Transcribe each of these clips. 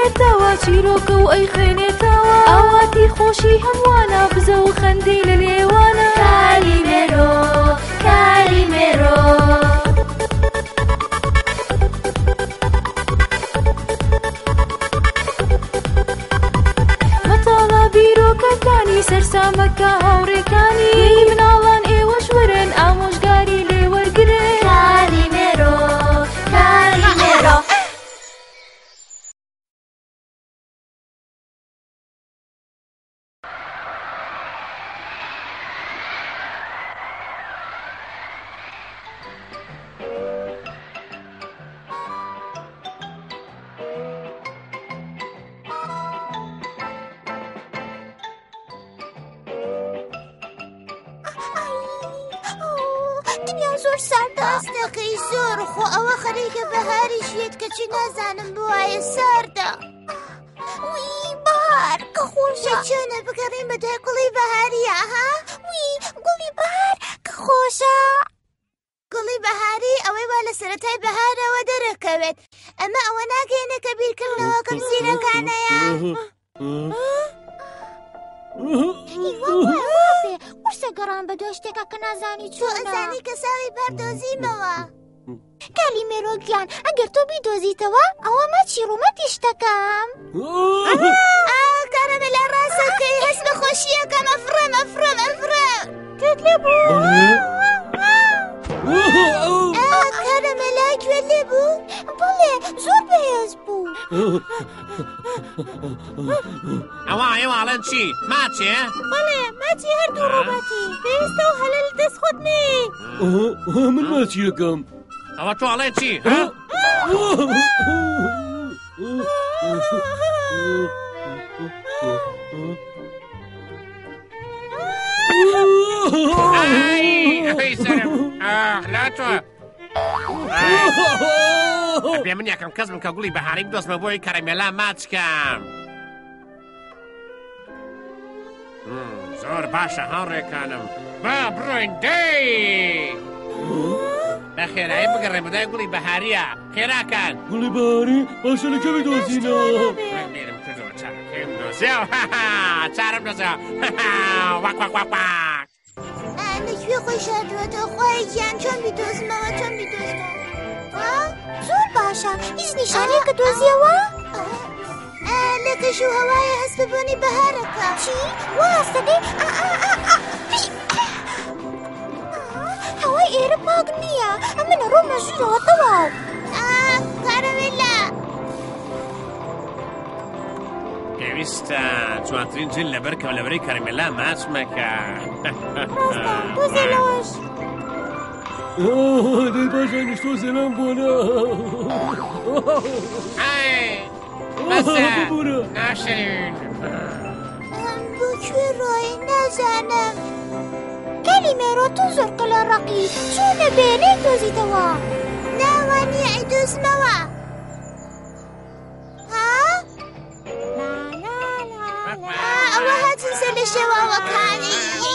کردەوە چیرۆکە و ئەی خوێنێتەوە ئاواتی خۆشی هەموانە بزە و خەندەی لە لێوانە کالیمێرۆ کالیمێرۆ مەتاڵە بیرۆکەکانی سەرسامەکە هاوڕێکانی مناڵان ئێوەش وەرن ئامۆژگاری لێ وەرگرن کالیمێرۆ کالیمێرۆ دنیا زۆر ساردە ئەستەکەی زۆر خۆ ئەوە خەریکە بەهاریشیت کەچی نازانم بوایە ساردە وی بەهار کە خۆشە چۆنە بگەڕین بە دوای گوڵی بەهاریە ها وی گوڵی بەهار کە خۆشە گوڵی بەهاری ئەوەی وا لە سەرەتای بەهارەوە دەرەکەوێت ئەمە ئەوە ناگەینە کە بیرکردنەوە کەم زیرەکانەیە قورسە گەڕان بە دۆ شتێکە کە نازانی تۆ ئەزانی کە ساڵی بەردۆزیمەوە کالیمێرۆ گیان ئەگەر تۆ بیدۆزیتەوە ئەوە مەچی ڕوومەتی شتەکەم کارەمە لە ڕاستەکەی هەست بە خۆشیەکەم ئەفرەم تێت لێ بوو کارەمە لای گوێ لێ بوو بڵێ زۆر بەهێز بوو ئەوە ئێواڵەن چی؟ ماچێ؟ بەڵێ ماچی هەردوو ڕوومەتی پێویستە و هەلە لە دەست خۆت نێ من ماچیەکەم ئەوە تۆڵێ چی؟ لا تۆ بێ من یەکەم کەس بم کە گوڵی بەهاری بدۆزمە بۆی کەرەمێلا ماچکەم زۆر باشە هاوڕێکانم با بڕۆین دەی بە خێرایی بگەڕێ بەدای گوڵی بەهاریە خێراکان گوڵی بەهاری باشە لەکە بدۆزینەوە لێرم کردەوە چارەکەیم دۆزیەوە چارەم دۆزیەوە واک واک واک واک لەکوێ خۆی شاردووەتەوە خۆی گیان چۆن بیدۆزمەوە زۆر باشە هیچ نیشانەیەکە دۆزیەوە لە کەش و هەوایە هەست ببوونی بەهارەکە چی؟ واستەدەی هەوای ئێرە پاک نییە ئەمنە ڕۆ مەژورەوە تەواو کارەمێلا پێویستە جوانترین جل لەبەرکەوە لەبەرەی کەرەمێلا ماچمەکە تۆزێلەوەش دەی باشە نیشتۆ زێلام بۆنە بەسە ناشرین بۆ کوێ ڕۆی نازانم کالیمێرۆ تۆ زۆر قەلەڕەقی چۆنە بێنەی دۆزیتەوە ناوانیە ئەیدۆزمەوە ئەوە هاتن سەر لە شێواوەکانی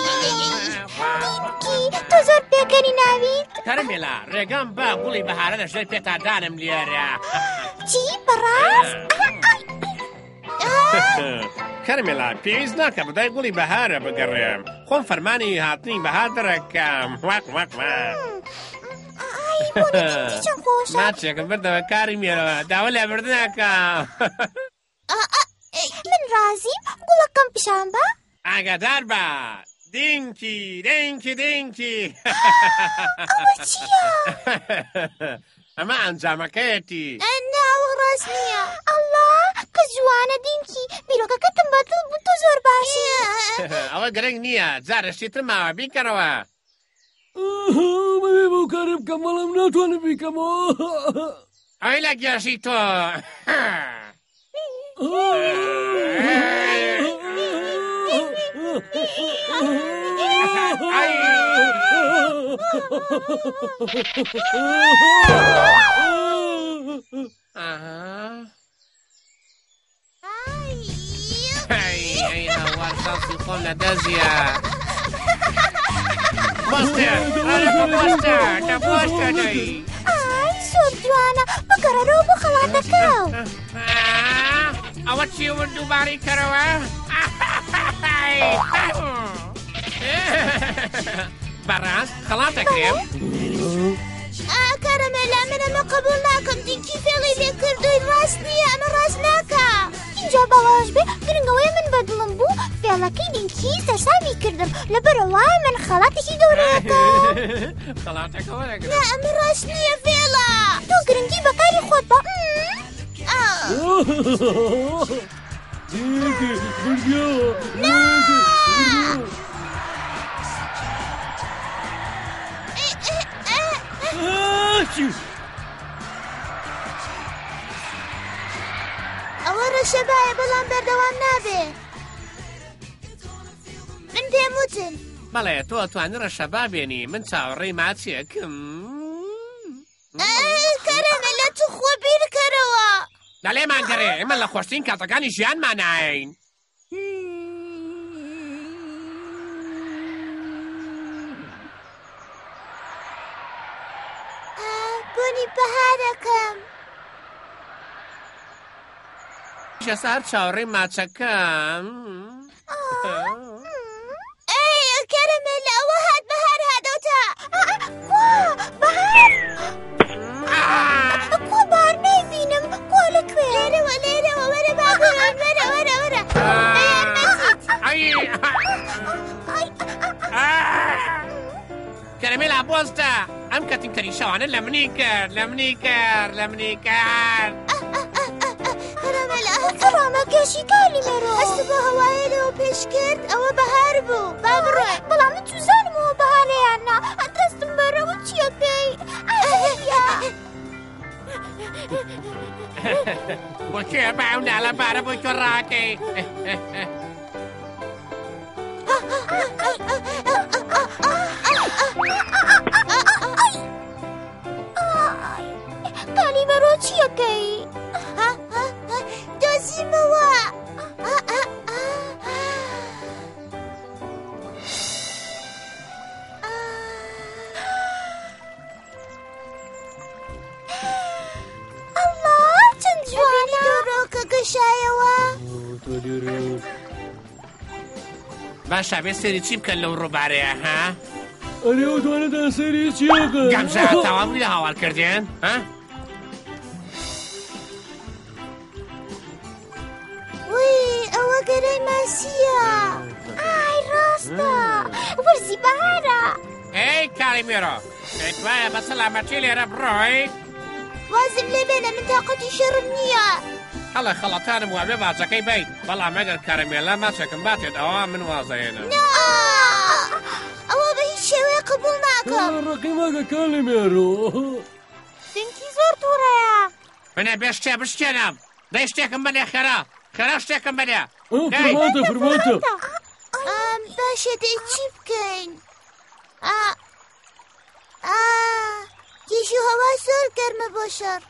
تۆ زۆر پێکەنی ناویت کەرەمێلا ڕێگەم بە گوڵی بەهارە لە ژێر پێتادانم لێرە چی بەڕاست کەرەمێلا پێویست ناکە بەدای گوڵی بەهارە بگەڕێم خۆم فەرمانی هاتنی بەهار دەڕەکەم واک واک واک ماچێکم بردەوە کاری مێرەوە داوە لێ بردنەکەم من رازیم گوڵەکەم پیشان بە ئاگادار بە دینکی ئەوە چییە؟ ئەمە ئەنجامەکەیەتی ناوە ڕاست نییە ئەڵڵا کە جوانە دینکی بیرۆکەکەتم بەدڵ بوو تۆ زۆر باشی ئەوە گرنگ نییە جارشتی تر ماوە بیکەنەوە بەبێ بەو کارە بکەم بەڵام ناتوانم بیکەمەوە ئەی لە گیاشی تۆ وەرسەڵسی خۆم لە دەزیە بەستێ دەبۆشتە دەی ئای زۆر جوانە بگەڕەرەوە بۆ خەڵاتەکەم ماچی و دووباری کەرەوە بەڕاست خەڵاتەکرێم کارەمێلا من ئەمە قبول ناکەم دیکی فێڵی لێ کردووی ڕاست نییە ئەمە ڕاست ناکە اینجا بەڵاش بێ گرنگەوەی من بەدڵم بوو فێڵەکەی دیکی سەرسامی کردم لەبەرەوەی من خەڵاتێکی گەورەکەم خەڵاتەکە وەرەگرە نا ئەمە ڕاست نییە فێڵە تۆ گرنگی بەکاری خۆت بە دیگه بردیا ئەوە ڕەشەبایە بەڵام بەردەوام نابێ من پێم وتن بەڵێ تۆ توانی ڕەشەبا بێنی من چاوەڕێی ماچیەکەم کارەمێلا تو خۆ بیرکەرەوە لەلێمان گەڕێ ئێمە لە خۆشترین کاتەکانی ژیانمان ناین بۆنی بەهارەکەم سەر چاوەڕێی ماچەکەم کارەمێلا ئەوە هات بەهار هاتەوتە کۆ بار نەیبینم کۆ لەکوێ لێرەوە لێرەوە وەرە بابووان وەرە وەرە وەرە کەرەمێلا بۆستە ئەم کەتیمکەری شەوانە لە منی کرد لە منی کرد لە منی کرد کارەمێلا ڕامەکێشی کالی مێرۆ هەست بۆ هەوایەرەوە پێش کرد ئەوە بەهار بوو با بڕۆێ بەڵام من توزانمەوە بەهارەیان نا دەستم بەرەوە چییە پێی بۆ کوێ باونا لە بارە بۆی تۆ ڕاکەی کالی مێرۆ چیەکەی دۆزیمەوە چەند جوانە دۆڕۆکە گەشایەوە باشە بێ سێری چی بکەن لەو ڕووبارەیە ها ئەرێ ئەوتوانێتان سەیری چیەکە گەمژە تاوامری لە هاوار کردێن ها ئەوە گەرەی ماسیە ئای ڕاستە وەرزی بەهارە ئەی کاڵی مێرۆ پێتوایە بە سەلامەتی لێرە بڕۆی وازم لێ بێنە من تاقەتی شەڕم نییە هەڵە خەڵەتانم وابێ باچەکەی بیت بەڵام ئەگەر کارەمێلا ماچەکەم باتێت ئەوە من وازەێنم ئەوە بە هیچ شێوەیە قبول ناکەم ڕقیمەکە کالی مێرۆ دنکی زۆر تووڕەیە منە بێ شتێ بشتێنم دەی شتێکم بەنێ خێرا خێرا شتێکم بەنێ فرماتە فرماتە باشە دەی چی بکەین کیش و هەوا زۆر گەرمە بۆ شەڕ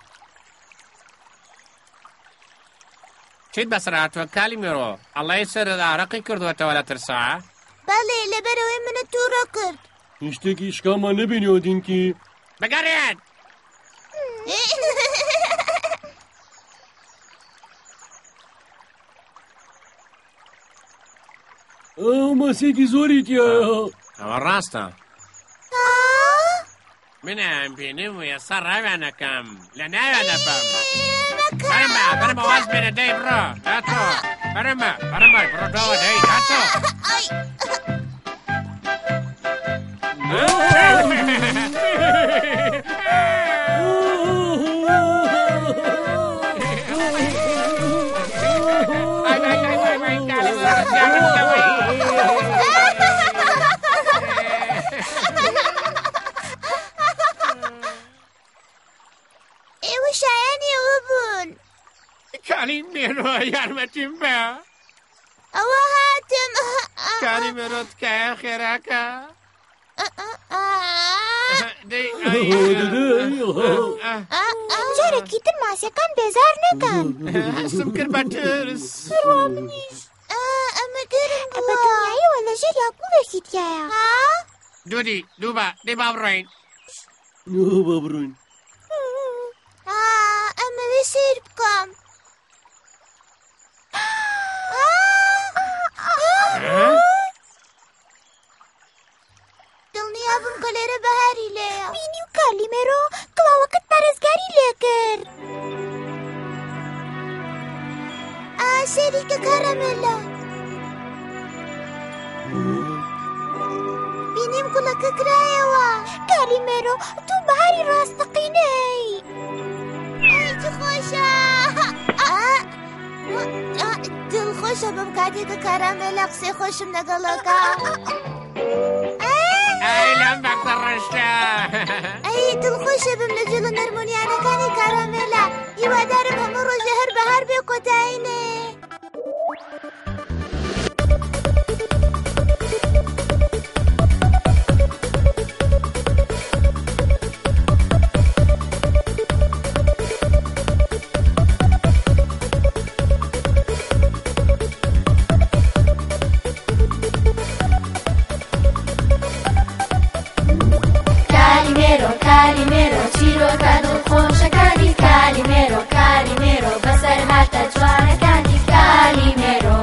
چیت بەسەر هاتووە کالی مێرۆ ئەڵێ سەرت ئارەقی کردوەتەوە لە ترسا بەڵێ لەبەرەوەی منە تووڕە کرد شتێکی شکامان نەبینیەوە دینکی بەگەڕێن ئەو مەسێکی زۆری تایە ئەوە ڕاستە منم بینم و ێستا ڕاوێنەکەم لە ناوێنە بەم بەرمە بەرمە واز بێنە دەی بڕۆ هاتۆ بەرمە بڕۆدەوە دەی هاتۆ ئێوە شایانی ئەوە بوون کالی مێرۆ یارمەتیم بە ئەوە هاتم کالی مێرۆ تکایە خێراکە جارێکی تر ماسیەکان بێزار نەکەن هەستم کرد بە ترس ئەمە گەرم بە بووە دڵنیاییەوە لەژێر یاقووێکی تایە دوودی دووبە دەی با بڕۆین با بڕۆین ئەمەوێ سیر بکەم سێریکە کارەمێلا بینیم گوڵەکە کرایەوە کالیمێرۆ تو بەهاری ڕاستەقینەی چ خۆشە دڵخۆشە بەم کاتێککە کارامێلا قسەی خۆشم لەگەڵەکە ئەی لەم بەختە ڕەشتە ئەی دڵخۆشە بم لە جوڵە نەرمونیانەکانی کارامێلا هیوادارم هەموو ڕۆژە هەر بەهار بێ کۆتایینێ کالیمێرۆ چیرۆکە دڵخۆشەکانی کالیمێرۆ بەسەر هاتە جوانەکانی کالیمێرۆ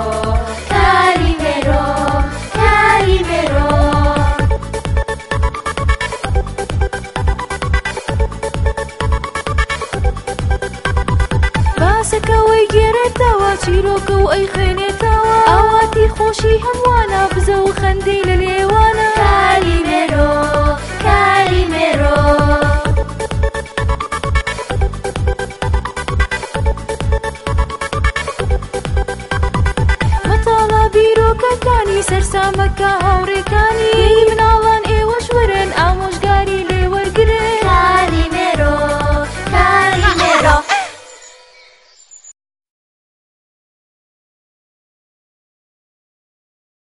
باسەکەوەی گێرێتەوە چیرۆکە و ئەی خوێنێتەوە ئاواتی خۆشی هەمووانە بزە و خەندەی لە لێوانە کالیمێرۆ